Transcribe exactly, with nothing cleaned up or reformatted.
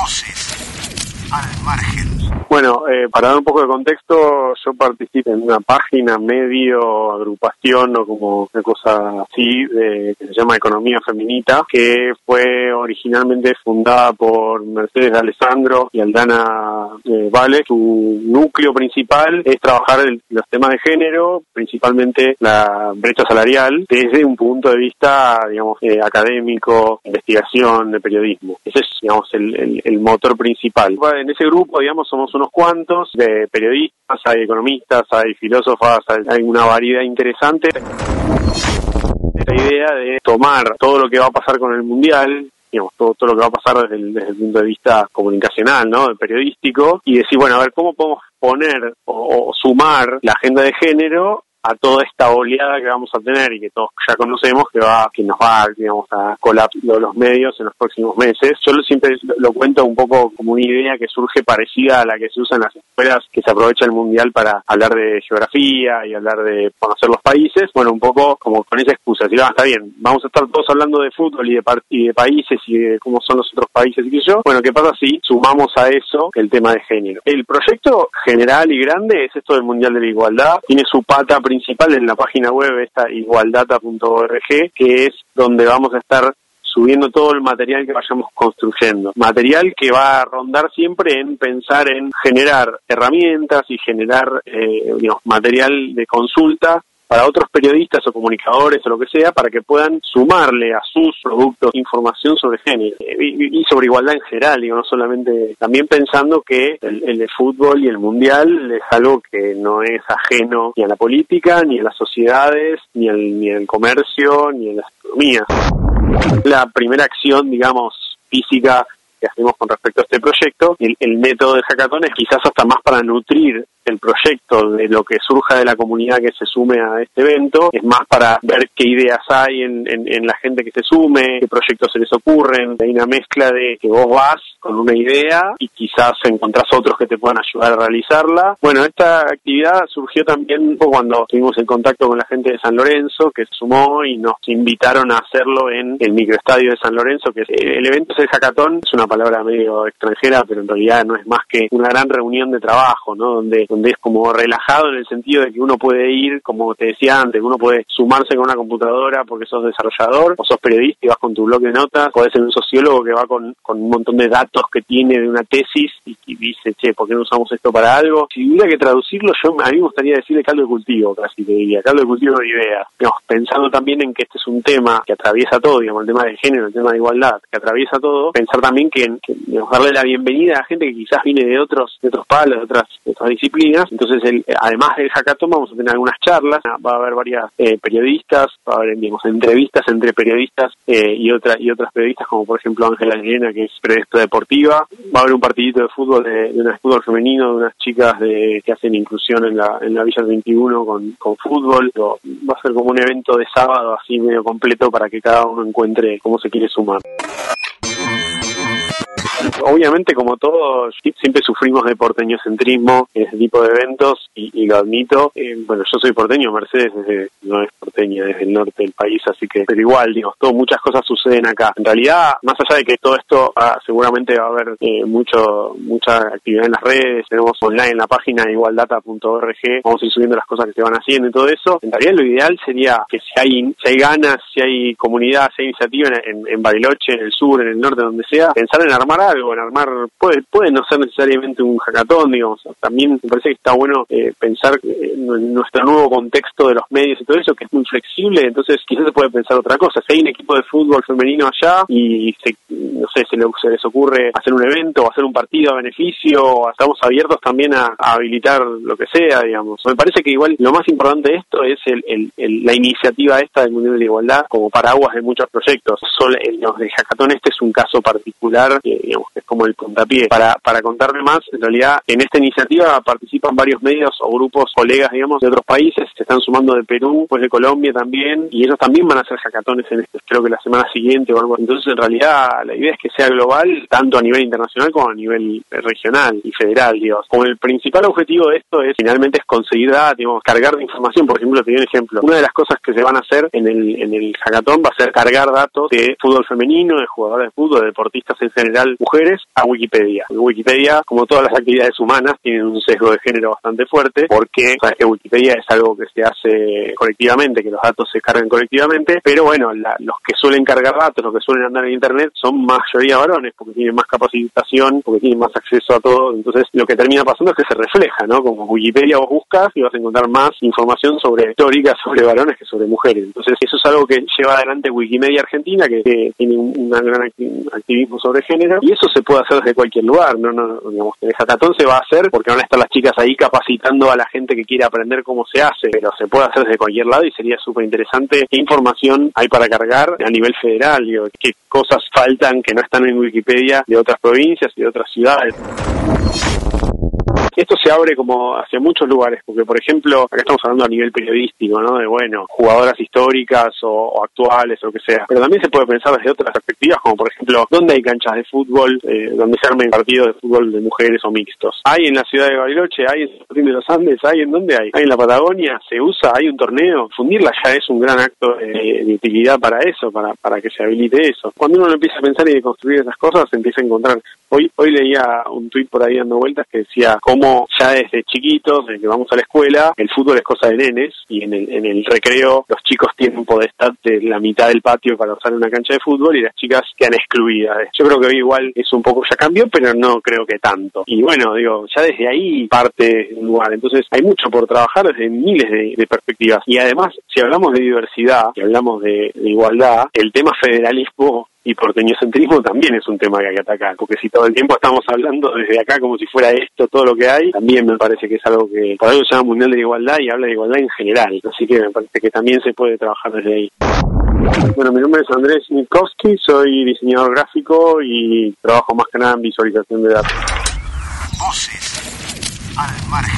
Voces al margen. Bueno, eh, para dar un poco de contexto, yo participé en una página, medio, agrupación o como una cosa así, de, que se llama Economía Feminita, que fue originalmente fundada por Mercedes de Alessandro y Aldana eh, Vale. Su núcleo principal es trabajar el, los temas de género, principalmente la brecha salarial, desde un punto de vista, digamos, eh, académico, investigación, de periodismo. Ese es, digamos, el, el, el motor principal. En ese grupo, digamos, somos unos cuantos de periodistas, hay economistas, hay filósofas, hay, hay una variedad interesante. Esta idea de tomar todo lo que va a pasar con el Mundial, digamos, todo, todo lo que va a pasar desde el, desde el punto de vista comunicacional, ¿no?, periodístico, y decir, bueno, a ver, ¿cómo podemos poner o, o sumar la agenda de género a toda esta oleada que vamos a tener y que todos ya conocemos, que va que nos va, digamos, a colapsar los medios en los próximos meses? Yo lo, siempre lo, lo cuento un poco como una idea que surge parecida a la que se usa en las escuelas, que se aprovecha el Mundial para hablar de geografía y hablar de conocer los países. Bueno, un poco como con esa excusa, si va, está bien, vamos a estar todos hablando de fútbol y de, y de países y de cómo son los otros países y qué sé yo. Bueno, ¿qué pasa si sumamos a eso el tema de género? El proyecto general y grande es esto del Mundial de la Igualdad. Tiene su pata principal en la página web, esta igualdata punto org, que es donde vamos a estar subiendo todo el material que vayamos construyendo. Material que va a rondar siempre en pensar en generar herramientas y generar eh, digamos, material de consulta para otros periodistas o comunicadores o lo que sea, para que puedan sumarle a sus productos información sobre género y, y sobre igualdad en general, digo, no solamente, también pensando que el, el fútbol y el mundial es algo que no es ajeno ni a la política, ni a las sociedades, ni al, ni al comercio, ni a las economías. La primera acción, digamos, física que hacemos con respecto a este proyecto, el, el método del hackathon es quizás hasta más para nutrir el proyecto de lo que surja de la comunidad que se sume a este evento, es más para ver qué ideas hay en, en, en la gente que se sume, qué proyectos se les ocurren. Hay una mezcla de que vos vas con una idea y quizás encontrás otros que te puedan ayudar a realizarla. Bueno, esta actividad surgió también cuando estuvimos en contacto con la gente de San Lorenzo, que se sumó y nos invitaron a hacerlo en el microestadio de San Lorenzo, que es, el evento es el hackathon, es una palabra medio extranjera, pero en realidad no es más que una gran reunión de trabajo, ¿no?, donde donde es como relajado en el sentido de que uno puede ir, como te decía antes, uno puede sumarse con una computadora porque sos desarrollador, o sos periodista y vas con tu blog de notas, podés ser un sociólogo que va con, con un montón de datos que tiene de una tesis y, y dice, che, ¿por qué no usamos esto para algo? Si hubiera que traducirlo, yo a mí me gustaría decirle caldo de cultivo, casi te diría, caldo de cultivo de ideas. Digamos, pensando también en que este es un tema que atraviesa todo, digamos, el tema de género, el tema de igualdad, que atraviesa todo, pensar también que, que digamos, darle la bienvenida a gente que quizás viene de otros, de otros palos, de otras, de otras disciplinas. Entonces, el, además del hackathon, vamos a tener algunas charlas, va a haber varias eh, periodistas, va a haber, digamos, entrevistas entre periodistas eh, y otras y otras periodistas, como por ejemplo Ángela Llena, que es periodista deportiva. Va a haber un partidito de fútbol, de, de un fútbol femenino, de unas chicas de que hacen inclusión en la en la Villa veintiuno con, con fútbol. Pero va a ser como un evento de sábado así medio completo para que cada uno encuentre cómo se quiere sumar. Obviamente, como todos, siempre sufrimos de porteñocentrismo en este tipo de eventos y, y lo admito. Eh, bueno, yo soy porteño, Mercedes desde, no es porteña, desde el norte del país, así que, pero igual, digo, todo, muchas cosas suceden acá. En realidad, más allá de que todo esto, ah, seguramente va a haber eh, mucho mucha actividad en las redes, tenemos online en la página igualdata punto org, vamos a ir subiendo las cosas que se van haciendo y todo eso. En realidad, lo ideal sería que si hay si hay ganas, si hay comunidad, si hay iniciativa en, en, en Bariloche, en el sur, en el norte, donde sea, pensar en armar algo, en armar, puede, puede no ser necesariamente un hackathon, digamos, también me parece que está bueno eh, pensar en nuestro nuevo contexto de los medios y todo eso, que es muy flexible, entonces quizás se puede pensar otra cosa. Si hay un equipo de fútbol femenino allá y se, no sé, se, le, se les ocurre hacer un evento o hacer un partido a beneficio, estamos abiertos también a, a habilitar lo que sea, digamos. Me parece que igual lo más importante de esto es el, el, el, la iniciativa esta del Mundial de la Igualdad como paraguas de muchos proyectos. Solo el, los de hackathon este es un caso particular, eh, digamos, que es como el puntapié. Para, para contarme más, en realidad en esta iniciativa participan varios medios o grupos, colegas, digamos, de otros países, se están sumando de Perú, pues de Colombia también, y ellos también van a hacer hackatones en este, creo que la semana siguiente o algo. Entonces, en realidad, la idea es que sea global, tanto a nivel internacional como a nivel regional y federal, digamos. Como el principal objetivo de esto es, finalmente, es conseguir datos, digamos, cargar de información. Por ejemplo, te doy un ejemplo. Una de las cosas que se van a hacer en el, en el hackathon va a ser cargar datos de fútbol femenino, de jugadores de fútbol, de deportistas en general, mujeres, mujeres a Wikipedia. Wikipedia, como todas las actividades humanas, tiene un sesgo de género bastante fuerte, porque sabes que Wikipedia es algo que se hace colectivamente, que los datos se cargan colectivamente, pero bueno, la, los que suelen cargar datos, los que suelen andar en internet, son mayoría varones, porque tienen más capacitación, porque tienen más acceso a todo. Entonces lo que termina pasando es que se refleja, ¿no? Como Wikipedia vos buscas y vas a encontrar más información sobre histórica, sobre varones que sobre mujeres. Entonces eso es algo que lleva adelante Wikimedia Argentina, que, que tiene un, un gran activismo sobre género, y eso se puede hacer desde cualquier lugar, no, no, digamos, en el hackathon se va a hacer porque van a estar las chicas ahí capacitando a la gente que quiere aprender cómo se hace, pero se puede hacer desde cualquier lado y sería súper interesante qué información hay para cargar a nivel federal, digo, qué cosas faltan que no están en Wikipedia de otras provincias y de otras ciudades. Esto se abre como hacia muchos lugares, porque por ejemplo, acá estamos hablando a nivel periodístico, ¿no? De bueno, jugadoras históricas o, o actuales o lo que sea, pero también se puede pensar desde otras perspectivas, como por ejemplo, ¿dónde hay canchas de fútbol eh, donde se armen partidos de fútbol de mujeres o mixtos? ¿Hay en la ciudad de Bariloche? ¿Hay en San Martín de los Andes? ¿Hay en dónde hay? ¿Hay en la Patagonia? ¿Se usa? ¿Hay un torneo? Fundirla ya es un gran acto de, de utilidad para eso, para, para que se habilite eso. Cuando uno empieza a pensar y a construir esas cosas, se empieza a encontrar. Hoy, hoy leía un tuit por ahí dando vueltas que decía cómo ya desde chiquitos, desde que vamos a la escuela, el fútbol es cosa de nenes y en el, en el recreo los chicos tienen potestad de la mitad del patio para usar una cancha de fútbol y las chicas quedan excluidas. Yo creo que hoy igual es un poco ya cambió, pero no creo que tanto. Y bueno, digo, ya desde ahí parte un lugar. Entonces hay mucho por trabajar desde miles de, de perspectivas. Y además, si hablamos de diversidad, si hablamos de, de igualdad, el tema federalismo y porteñocentrismo también es un tema que hay que atacar, porque si todo el tiempo estamos hablando desde acá como si fuera esto todo lo que hay, también me parece que es algo que por algo se llama Mundial de la Igualdad y habla de igualdad en general, así que me parece que también se puede trabajar desde ahí. Bueno, mi nombre es Andrés Nitkowski, soy diseñador gráfico y trabajo más que nada en visualización de datos. Voces al margen.